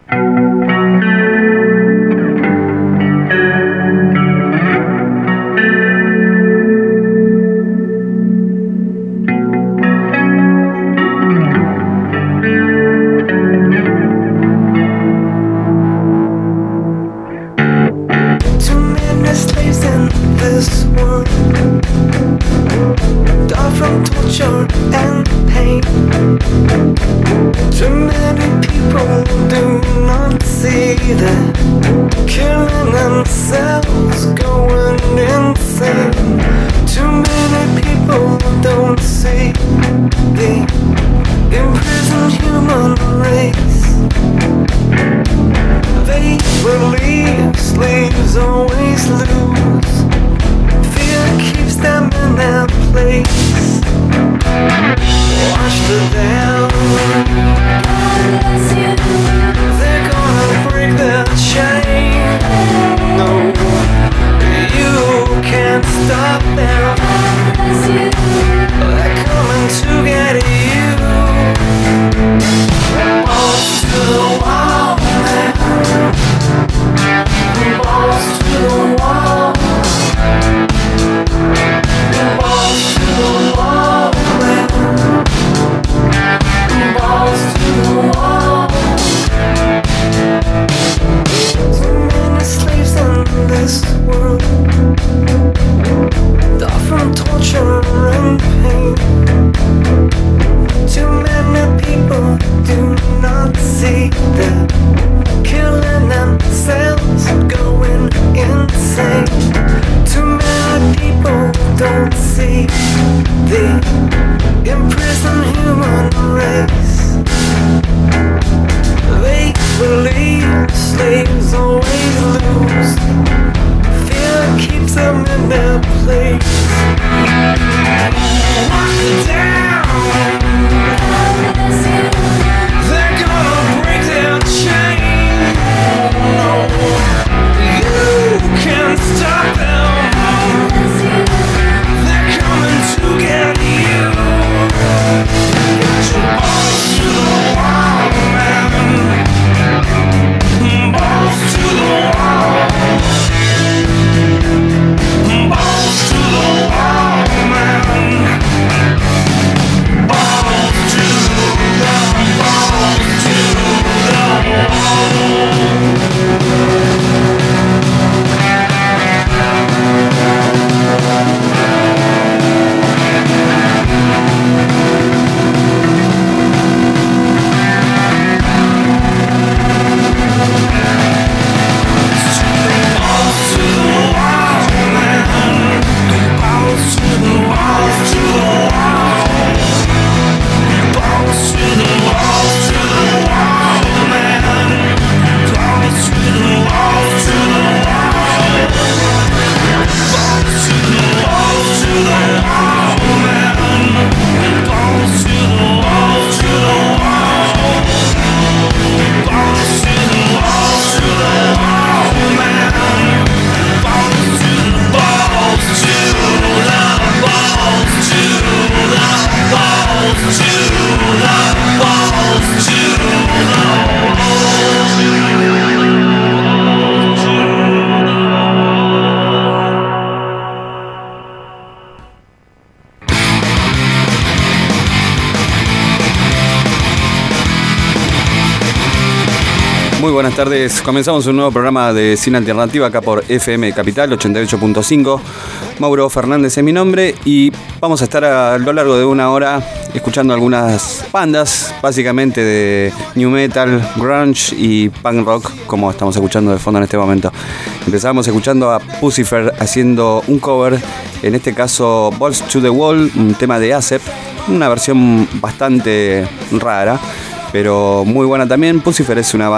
Muy buenas tardes, comenzamos un nuevo programa de Cine Alternativa acá por FM Capital 88.5. Mauro Fernández es mi nombre y vamos a estar a lo largo de una hora escuchando algunas bandas, básicamente de new metal, grunge y punk rock, como estamos escuchando de fondo en este momento. Empezamos escuchando a Puscifer haciendo un cover, en este caso Balls to the Wall, un tema de ASEP, una versión bastante rara, pero muy buena también. Puscifer es una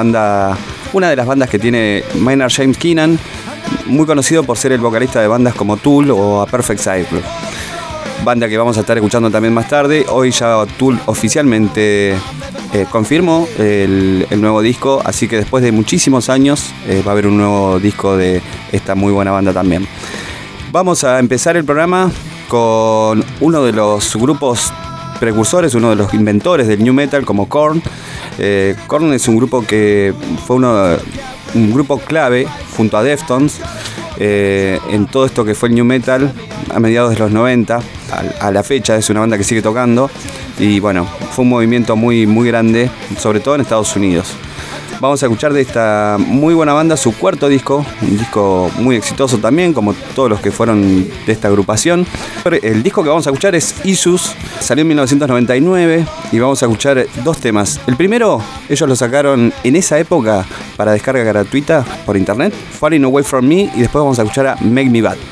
de las bandas que tiene Maynard James Keenan, muy conocido por ser el vocalista de bandas como Tool o A Perfect Circle. Banda que vamos a estar escuchando también más tarde. Hoy ya Tool oficialmente confirmó el nuevo disco, así que después de muchísimos años va a haber un nuevo disco de esta muy buena banda también. Vamos a empezar el programa con uno de los grupos precursores, uno de los inventores del new metal, como Korn. Korn es un grupo que fue un grupo clave junto a Deftones en todo esto que fue el new metal a mediados de los 90. A la fecha es una banda que sigue tocando y bueno, fue un movimiento muy, muy grande, sobre todo en Estados Unidos. Vamos a escuchar de esta muy buena banda su cuarto disco, un disco muy exitoso también, como todos los que fueron de esta agrupación. El disco que vamos a escuchar es Issues, salió en 1999 y vamos a escuchar dos temas. El primero, ellos lo sacaron en esa época para descarga gratuita por internet, Falling Away From Me, y después vamos a escuchar a Make Me Bad.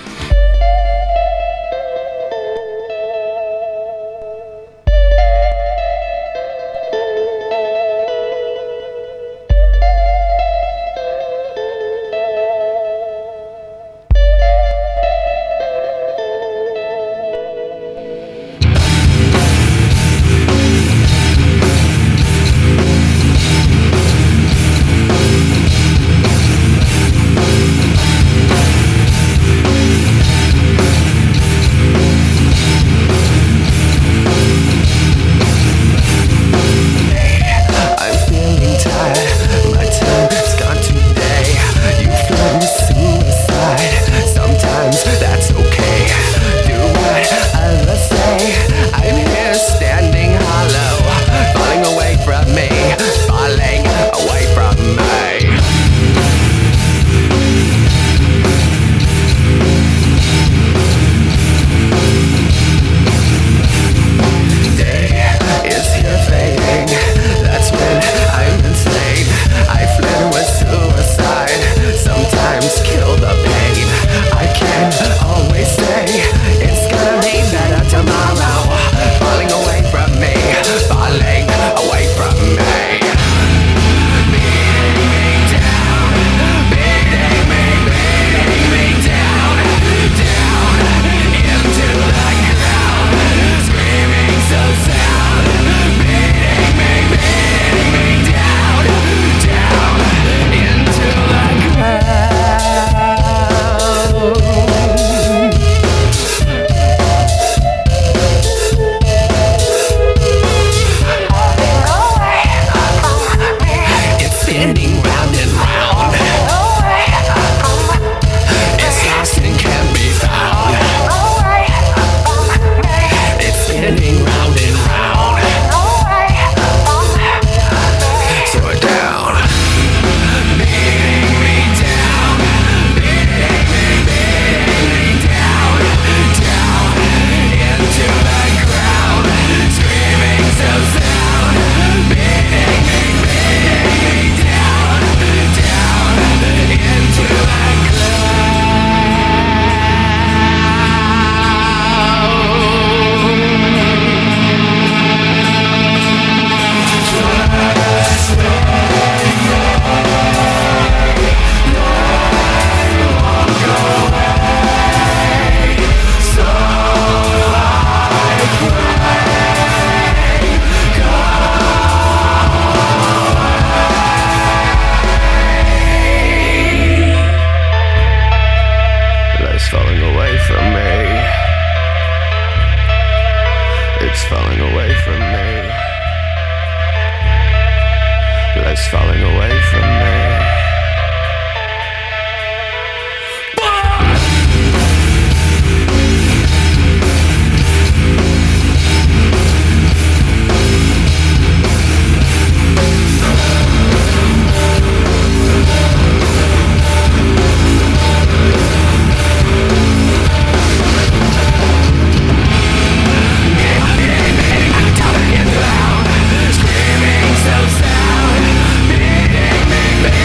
Screaming so sound, beating me.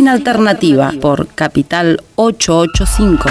Sin Alternativa por Capital 885.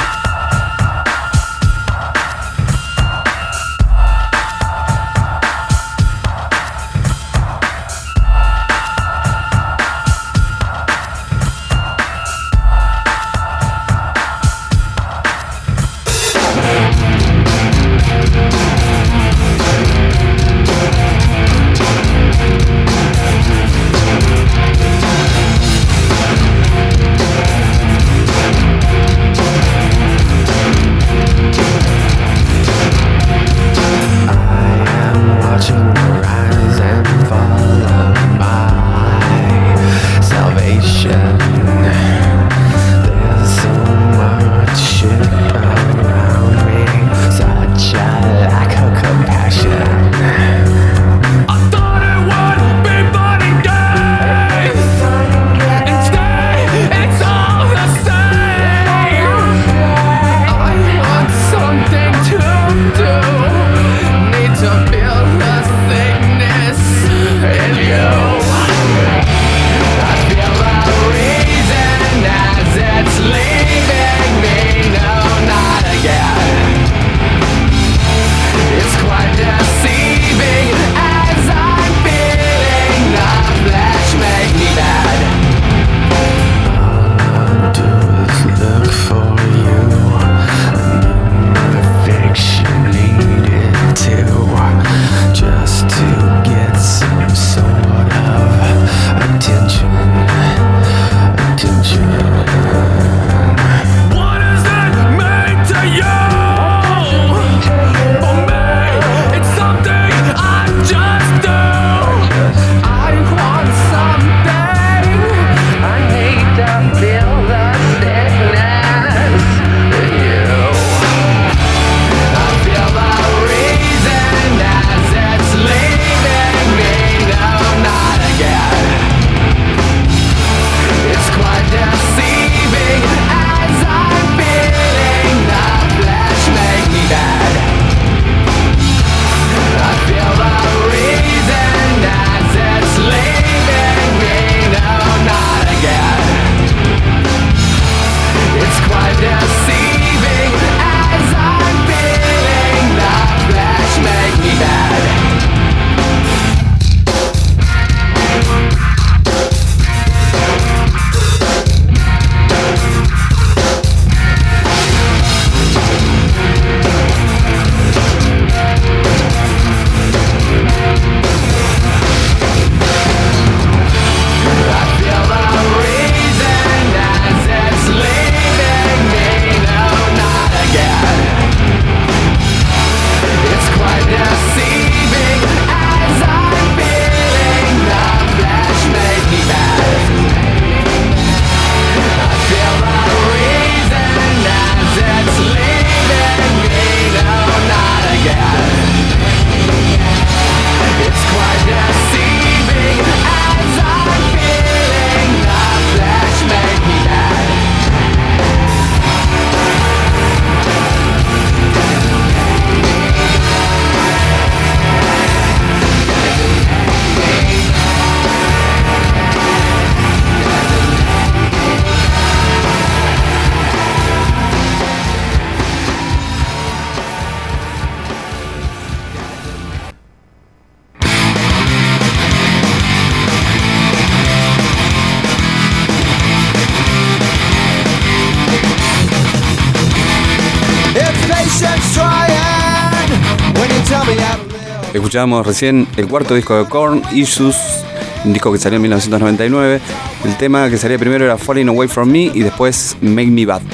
Escuchábamos recién el cuarto disco de Korn, Issues, un disco que salió en 1999. El tema que salía primero era Falling Away From Me y después Make Me Bad.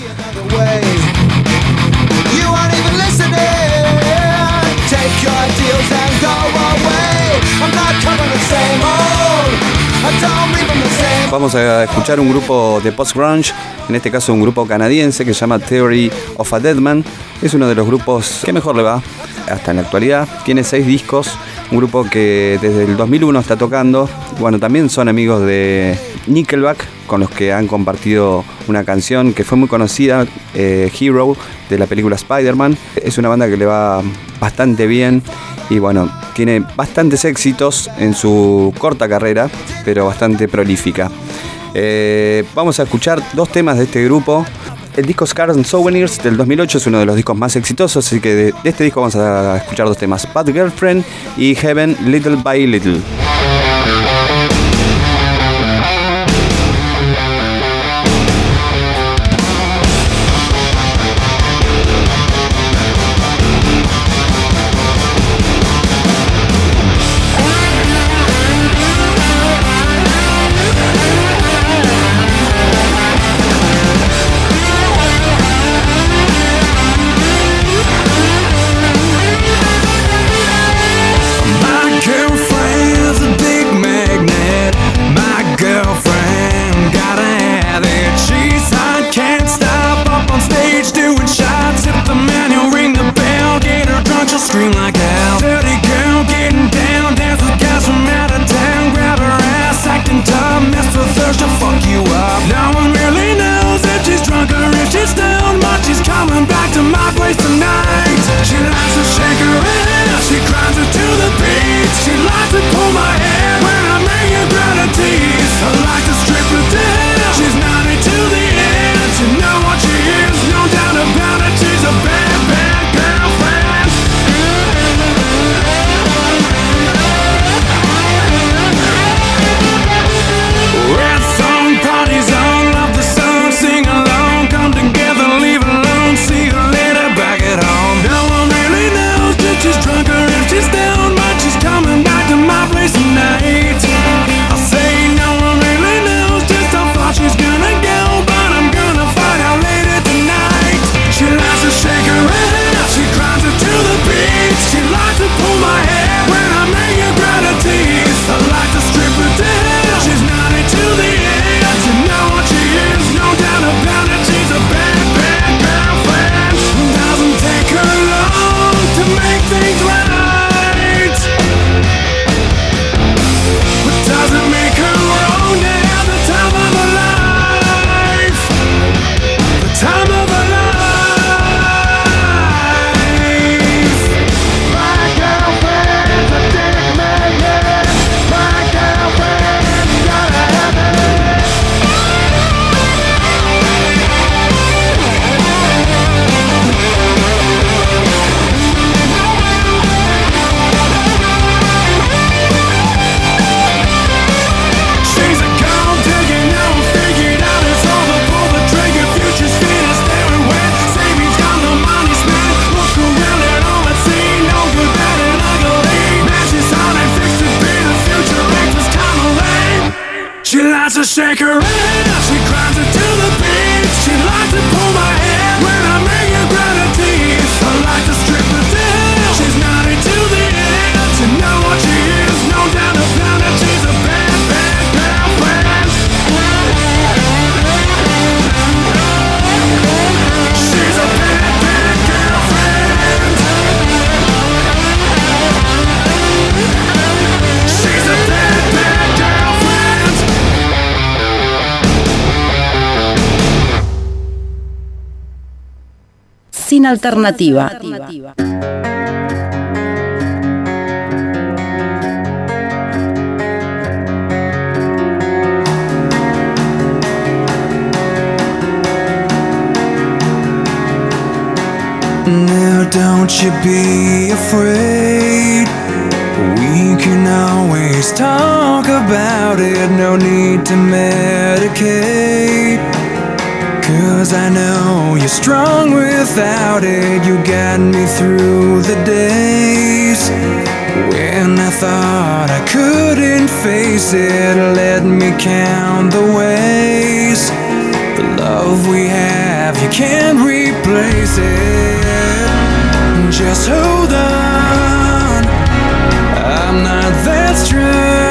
Vamos a escuchar un grupo de post-grunge, en este caso un grupo canadiense que se llama Theory of a Deadman. Es uno de los grupos que mejor le va hasta en la actualidad. Tiene 6 discos, un grupo que desde el 2001 está tocando. Bueno, también son amigos de Nickelback, con los que han compartido una canción que fue muy conocida, Hero, de la película Spider-Man. Es una banda que le va bastante bien y bueno, tiene bastantes éxitos en su corta carrera, pero bastante prolífica. Vamos a escuchar dos temas de este grupo. El disco Scars and Souvenirs del 2008 es uno de los discos más exitosos, así que de este disco vamos a escuchar dos temas: Bad Girlfriend y Heaven Little by Little. Scream like hell. Dirty girl getting down, dance with guys from out of town. Grab her ass, acting tough, mess with her, she'll fuck you up. No one really knows if she's drunk or if she's stoned, but she's coming back to my place tonight. She likes to shake her ass, she grinds her to the beat. She likes to pull my hair when I'm making gratitude. I like to strip her down, she's naughty to the end. You know what she is, no doubt about it. She's a bad, bad girlfriend. Red song, party zone, love the song, sing along, come together, leave alone, see you later back at home. No one really knows if she's drunk or if she's down, but she's coming back to my place tonight. I say no one really knows just how far she's gonna go, but I'm gonna find out later tonight. She likes to shake her ass, she grinds her to the beat. She likes to pull my hair when I'm making gratitude. I like to strip her down, she's naughty to the end. You know what she is, no doubt about it. She's a bad, bad girlfriend. Doesn't take her long to make things right, but doesn't make her wrong to have the time of her life. The time of her life. My girlfriend's a dick magnet. My girlfriend's gotta have it. She's a gold digger, now figured out it's over. Pull the trigger, future's finished, staring wet. Savings got no money spent. Look around at all I see, no good, bad, and ugly. Matches on and fixed to be the future ex was kinda lame. She likes to shake her ass, she grinds her to the beat. She likes to pull my hair when I'm making gratitude. I like to strip her down, she's naughty to the end. You know what she is, no doubt about it. She's a bad, bad girlfriend. She's a bad, bad girlfriend. She's a bad, bad girlfriend. Sin alternativa. Now don't you be afraid. We can always talk about it. No need to medicate. 'Cause I know you're strong without it. You got me through the days when I thought I couldn't face it. Let me count the ways. The love we have, you can't replace it. Just hold on, I'm not that strong.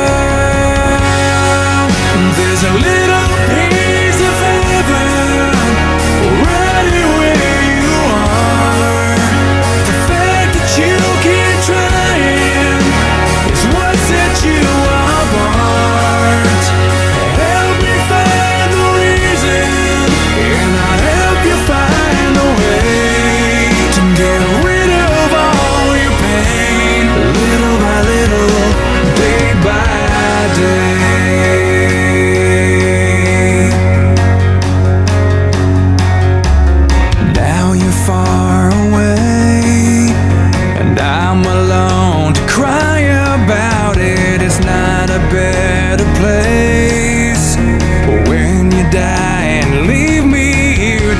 There's a little piece of heaven right where you are. The fact that you keep trying is what set you apart. Help me find the reason, and I'll help you find a way to get rid of all your pain, little by little, day by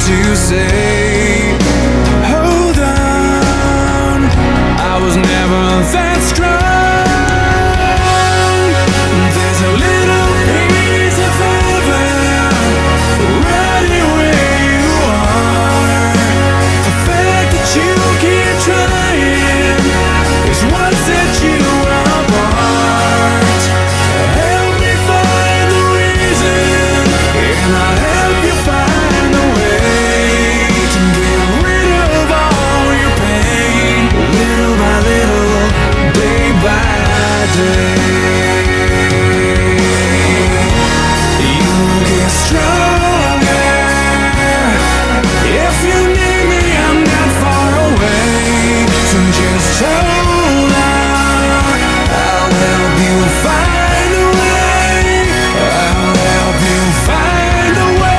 to say, hold on, I was never that strong. There's a little piece of heaven right where you are. The fact that you keep trying is what set you apart. Help me find the reason, and I'll help you find the way to get rid of all your pain, little by little, day by day. You get stronger. If you need me, I'm not far away, so just hold on. I'll help you find a way. I'll help you find a way.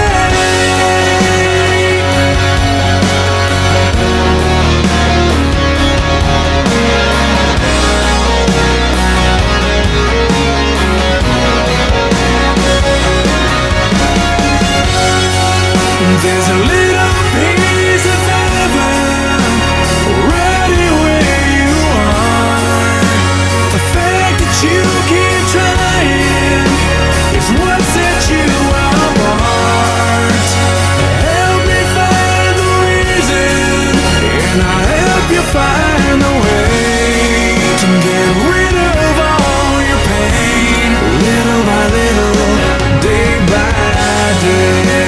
There's a little piece of heaven right where you are. The fact that you keep trying is what sets you apart. Help me find the reason, and I'll help you find the way to get rid of all your pain, little by little, day by day.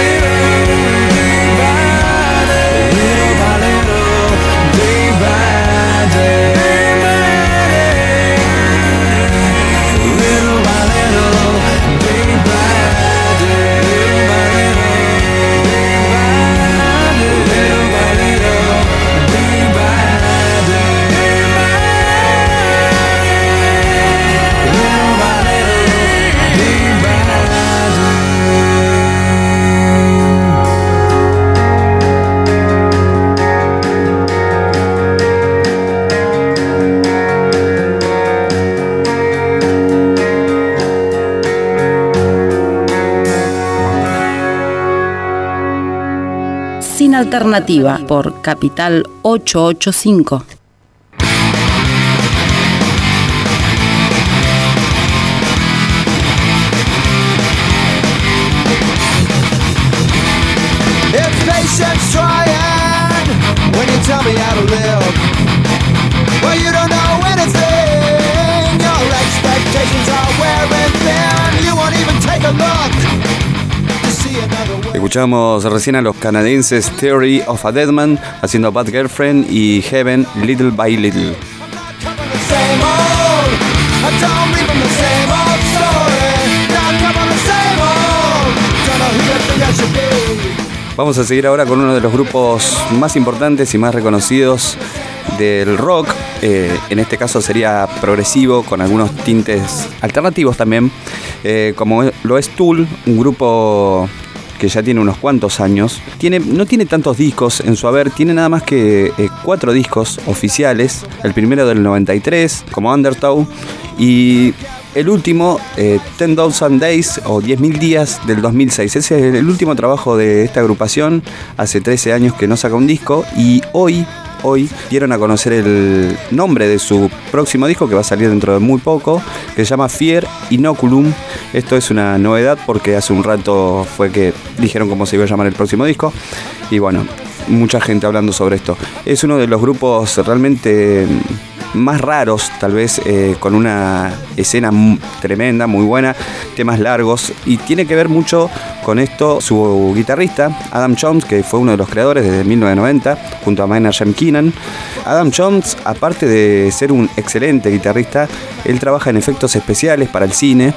Sin Alternativa por Capital 885. It's patience trying when you tell me how to live. Well, you don't know anything. Your expectations are wearing thin. You won't even take a look to see another way. Escuchamos recién a los canadienses Theory of a Deadman haciendo Bad Girlfriend y Heaven Little by Little. Same old, I don't live in the same old story. Now come on the same old, don't know who you think I should be. Vamos a seguir ahora con uno de los grupos más importantes y más reconocidos del rock. En este caso sería progresivo, con algunos tintes alternativos también, como lo es Tool, un grupo que ya tiene unos cuantos años. No tiene tantos discos en su haber, tiene nada más que 4 discos oficiales. El primero del 93, como Undertow, y el último, 10,000 Days o 10.000 días del 2006. Ese es el último trabajo de esta agrupación. Hace 13 años que no saca un disco, y hoy dieron a conocer el nombre de su próximo disco, que va a salir dentro de muy poco, que se llama Fear Inoculum. Esto es una novedad porque hace un rato fue que dijeron cómo se iba a llamar el próximo disco, y bueno, mucha gente hablando sobre esto. Es uno de los grupos realmente más raros, tal vez, con una escena tremenda, muy buena, temas largos, y tiene que ver mucho con esto su guitarrista Adam Jones, que fue uno de los creadores desde 1990 junto a Maynard James Keenan. Adam Jones, aparte de ser un excelente guitarrista, él trabaja en efectos especiales para el cine,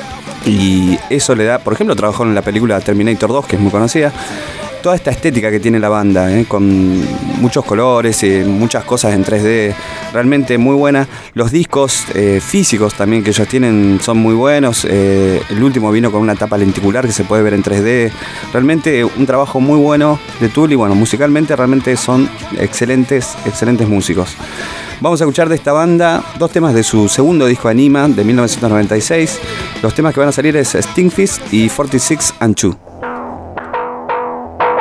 y eso le da, por ejemplo, trabajó en la película Terminator 2, que es muy conocida. Toda esta estética que tiene la banda, con muchos colores, muchas cosas en 3D, realmente muy buena. Los discos físicos también que ellos tienen son muy buenos. El último vino con una tapa lenticular que se puede ver en 3D. Realmente un trabajo muy bueno de Tool, y bueno, musicalmente realmente son excelentes músicos. Vamos a escuchar de esta banda 2 temas de su segundo disco Anima de 1996. Los temas que van a salir es Stinkfist y 46 and 2.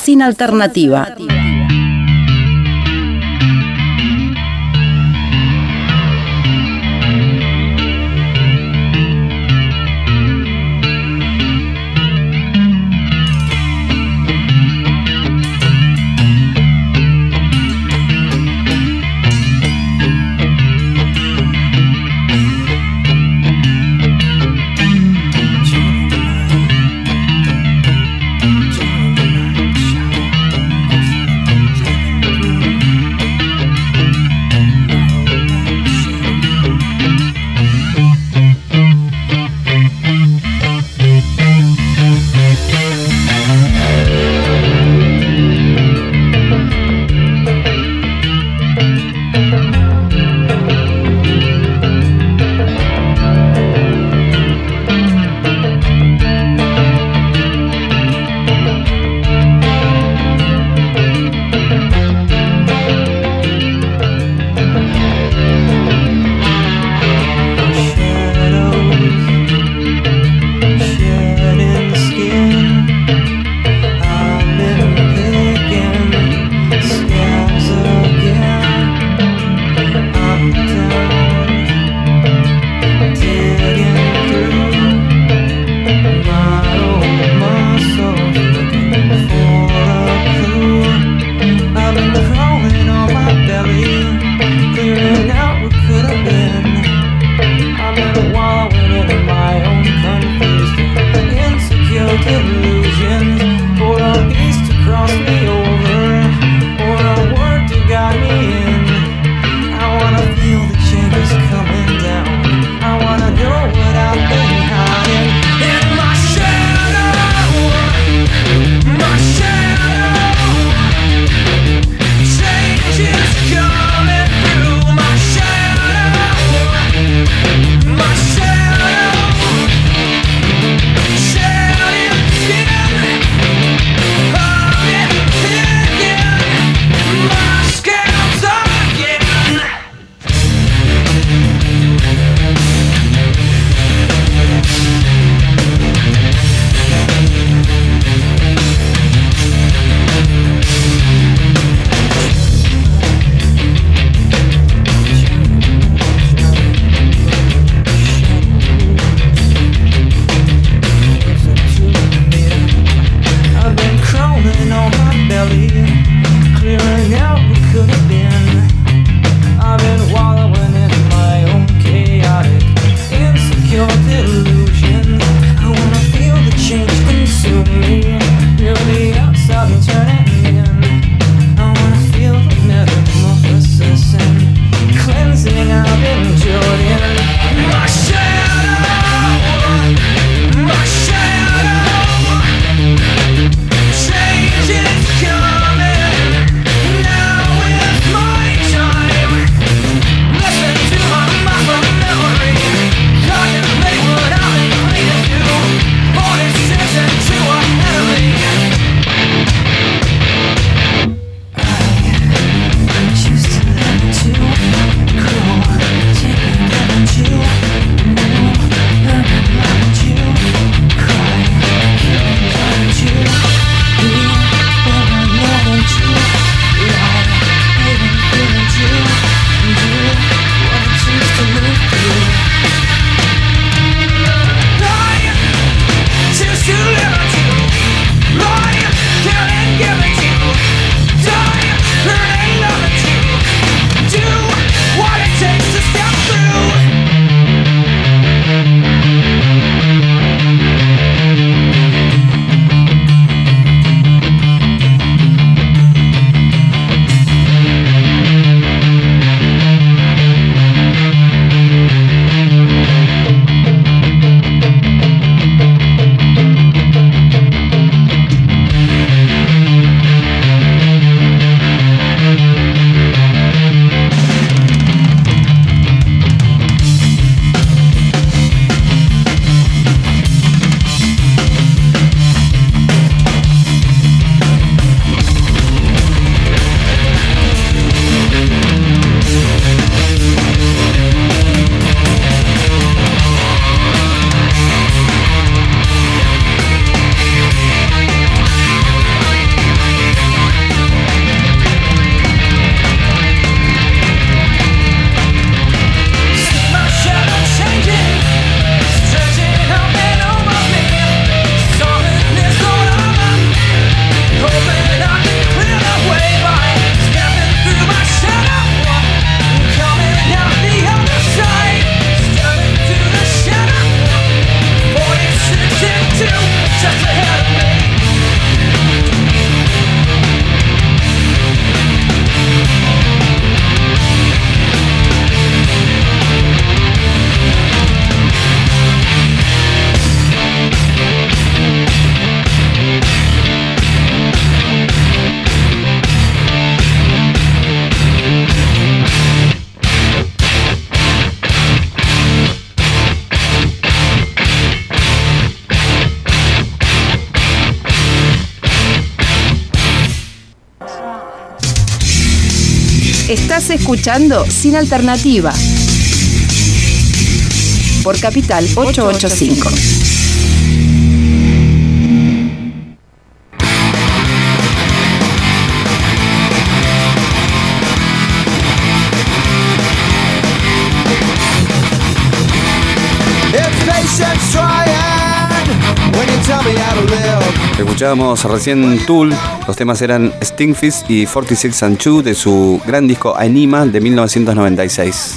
sin alternativa. escuchando Sin Alternativa por Capital 885. Escuchábamos recién Tool, los temas eran Stinkfist y 46 and 2 de su gran disco Anima de 1996.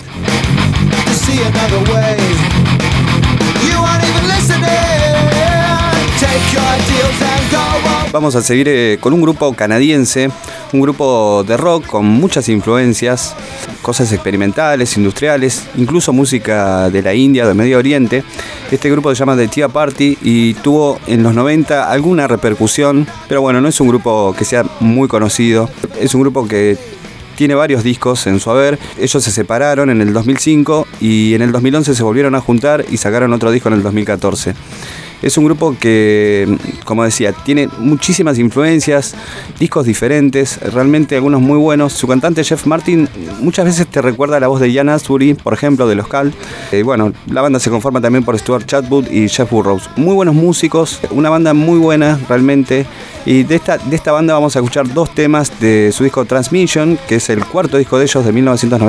Vamos a seguir con un grupo canadiense, un grupo de rock con muchas influencias, cosas experimentales, industriales, incluso música de la India, del Medio Oriente. Este grupo se llama The Tea Party y tuvo en los 90 alguna repercusión, pero bueno, no es un grupo que sea muy conocido, es un grupo que tiene varios discos en su haber. Ellos se separaron en el 2005 y en el 2011 se volvieron a juntar y sacaron otro disco en el 2014. Es un grupo que, como decía, tiene muchísimas influencias, discos diferentes, realmente algunos muy buenos. Su cantante Jeff Martin muchas veces te recuerda a la voz de Ian Astbury, por ejemplo, de Los Cal. Bueno, la banda se conforma también por Stuart Chatwood y Jeff Burrows. Muy buenos músicos, una banda muy buena realmente. Y de esta banda vamos a escuchar dos temas de su disco Transmission, que es el cuarto disco de ellos de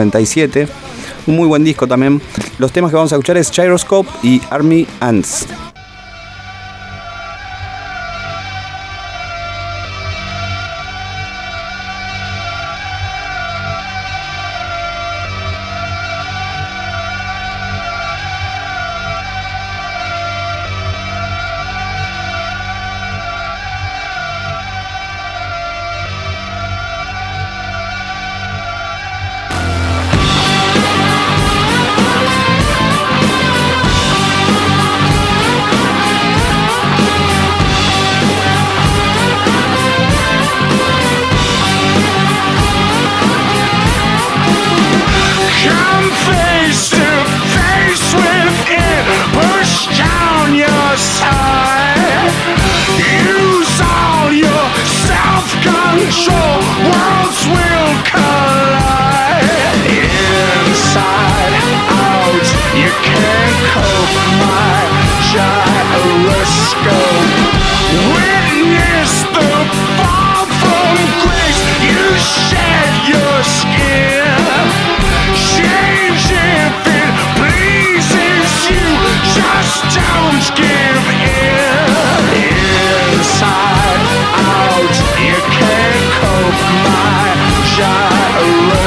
1997. Un muy buen disco también. Los temas que vamos a escuchar es Gyroscope y Army Ants.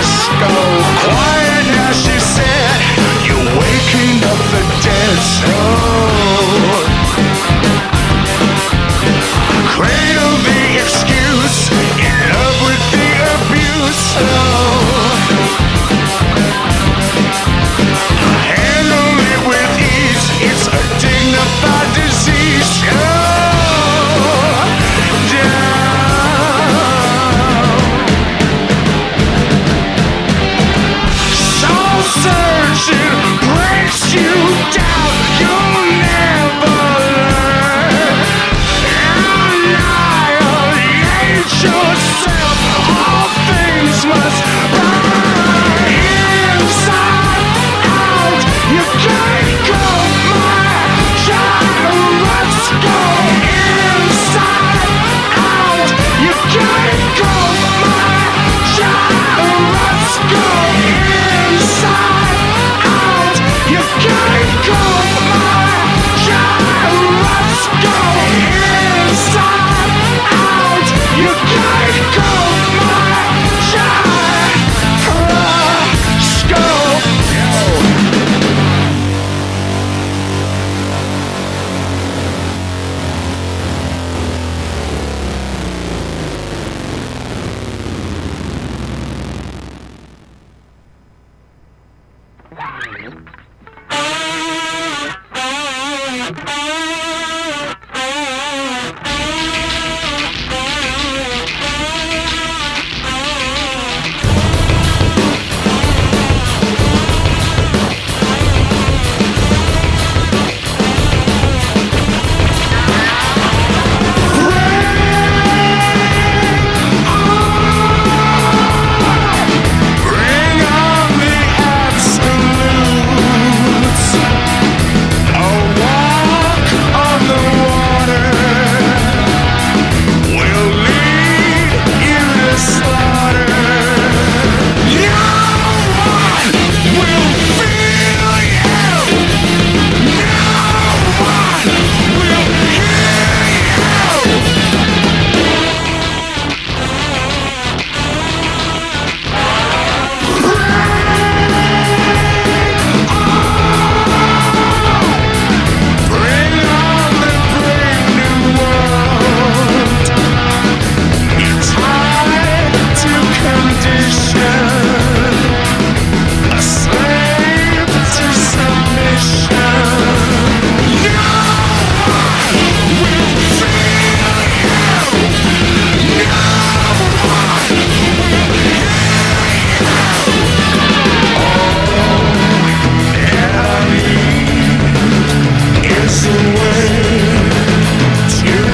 Quiet now, she said, you're waking up the dead.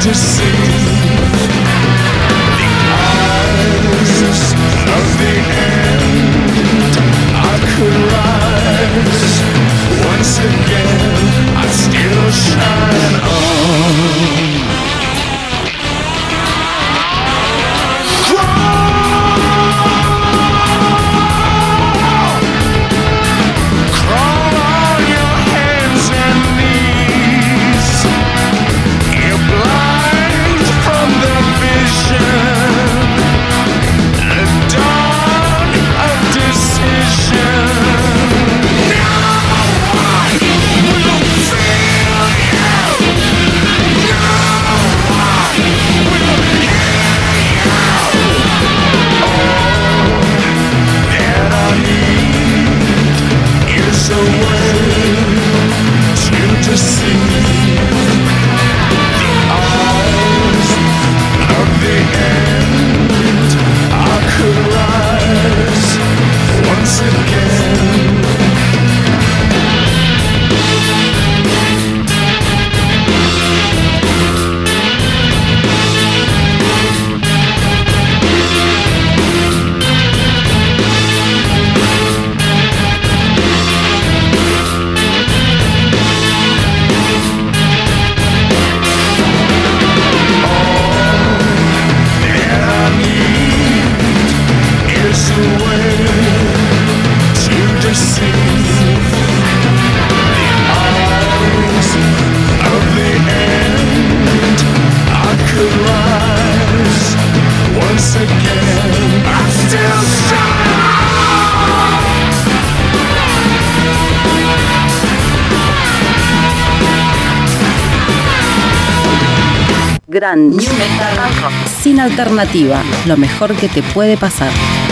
to see the eyes of the end. I could rise once again. I still shine on. Gran New Metal Rock. Sin alternativa, lo mejor que te puede pasar.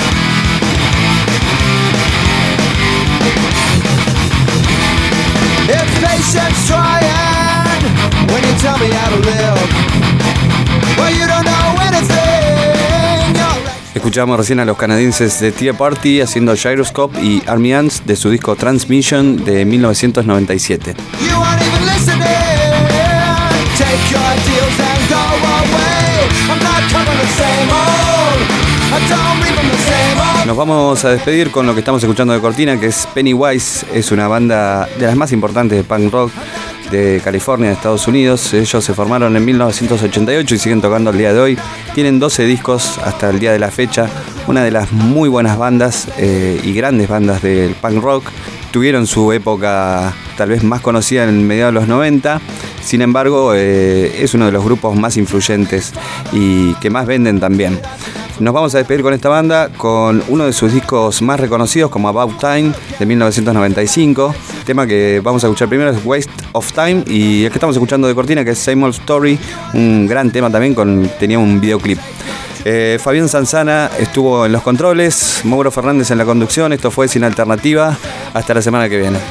It's patience trying when you tell me how to live. Well, you don't know anything. Escuchamos recién a los canadienses de Tea Party haciendo Gyroscope y Army Ants de su disco Transmission de 1997. You aren't even listening. Take your deals and go away. I'm not coming the same old. I don't live in the same old. Nos vamos a despedir con lo que estamos escuchando de cortina, que es Pennywise. Es una banda de las más importantes de punk rock de California, de Estados Unidos. Ellos se formaron en 1988 y siguen tocando el día de hoy. Tienen 12 discos hasta el día de la fecha. Una de las muy buenas bandas y grandes bandas del punk rock. Tuvieron su época tal vez más conocida en mediados de los 90. Sin embargo, es uno de los grupos más influyentes y que más venden también. Nos vamos a despedir con esta banda, con uno de sus discos más reconocidos, como About Time, de 1995. El tema que vamos a escuchar primero es Waste of Time, y el que estamos escuchando de cortina, que es Same Old Story, un gran tema también, tenía un videoclip. Fabián Zanzana estuvo en los controles, Mauro Fernández en la conducción. Esto fue Sin Alternativa. Hasta la semana que viene.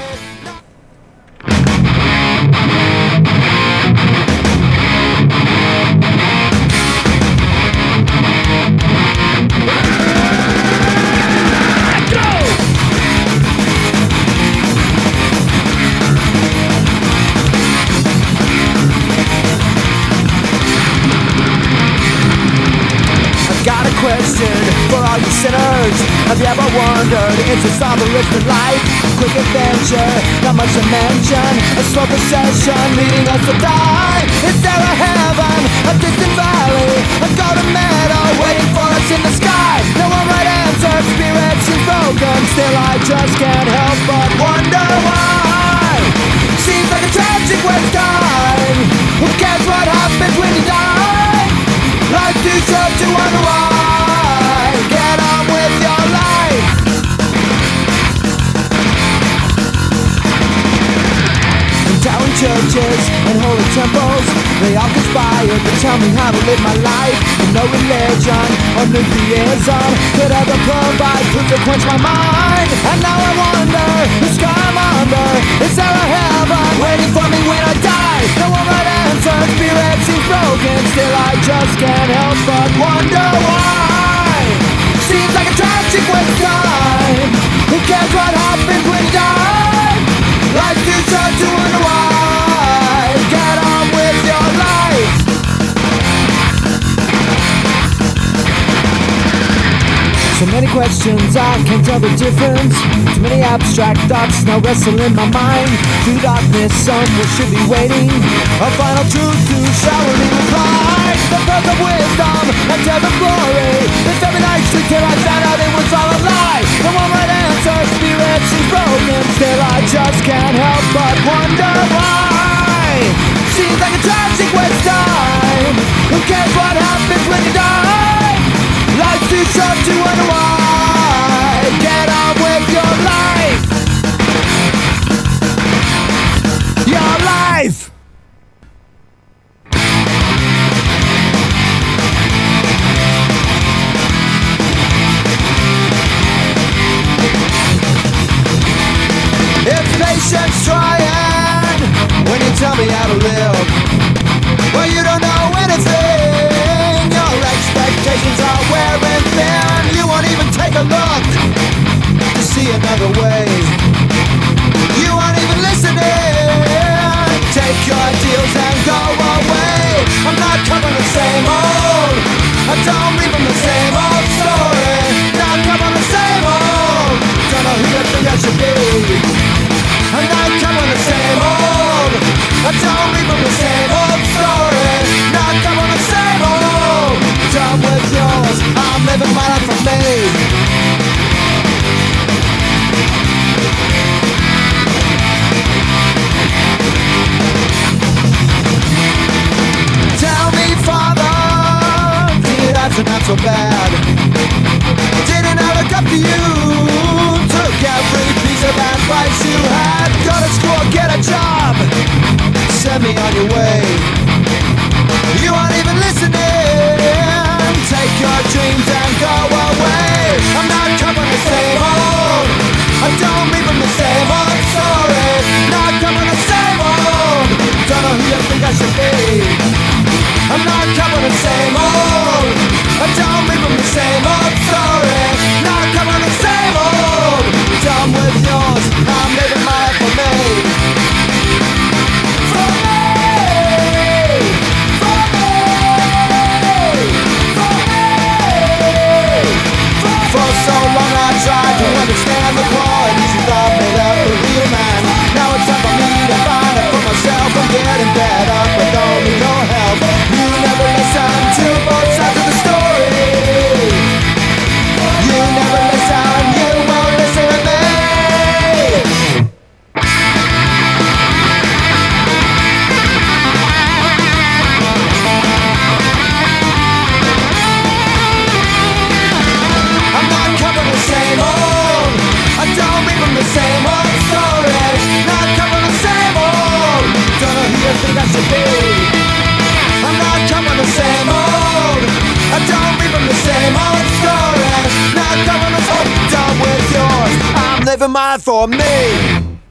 Have you ever wondered, is this all there is to life? Quick adventure, not much to mention. A slow procession leading us to die. Is there a heaven, a distant valley, a golden meadow waiting for us in the sky? No one right answer, spirit seems broken. Still I just can't help but wonder why. Seems like a tragic waste time. Who cares what happens when you die? Life's too short to wonder why. Get on with your life. And towering churches and holy temples, they all conspire to tell me how to live my life. And no religion or new theism could ever provide proof to quench my mind. And now I wonder, the sky I'm under, is there a heaven waiting for me when I die? No one right answer, spirit seems broken. Still I just can't help but wonder why. Seems like a tragic waste time. Who cares what happens when you die? Life's too short to wonder why. Get on with your life. questions, I can't tell the difference. Too many abstract thoughts now wrestle in my mind. Through darkness, someone should be waiting. A final truth to shower me with light. The birth of wisdom and death of glory. This every night sleep till I found out it was all a lie. No one would answer, spirit, she's broken. Still I just can't help but wonder why. Seems like a tragic waste time. Who cares what happens when you die? Life's too short to wonder why. Get on with your life. Your life. If patience trying when you tell me how to live, well, you don't know anything. Your expectations are wearing thin. You won't even take a look to see another way. You aren't even listening. Take your deals and go away. I'm not covering the same old. I don't read from the same old story. Not covering the same old. Don't know who you think I should be. I'm not covering the same old. I don't read from the same old story. Not covering the same old. Done with yours. I'm living my life for me. Tell me, Father, the odds are not so bad. Didn't I look up to you? Took every piece of advice you had. Go to school, get a job. Send me on your way. You aren't even listening. Take your dreams and go away. I'm not covering the same old. I don't read from the same old story. Not covering the same old. Don't know who you think I should be. I'm not covering the same old. I don't read from the same old story. Not covering the same old. Done with yours. I'm living my life for me. For me. For me. For me. For so long I tried to understand the qualities you thought made up a real man. Now it's time for me to find it for myself. I'm getting better, but don't need no help. You never listen to both sides of the story. You never listen, you won't listen to me. I'm not covering the same old. I don't read from the same old story. Not covering the same old. Don't know who you think I should be. I'm not covering the same old. I don't read from the same old story. Not covering the same. Done with yours. I'm living mine for me.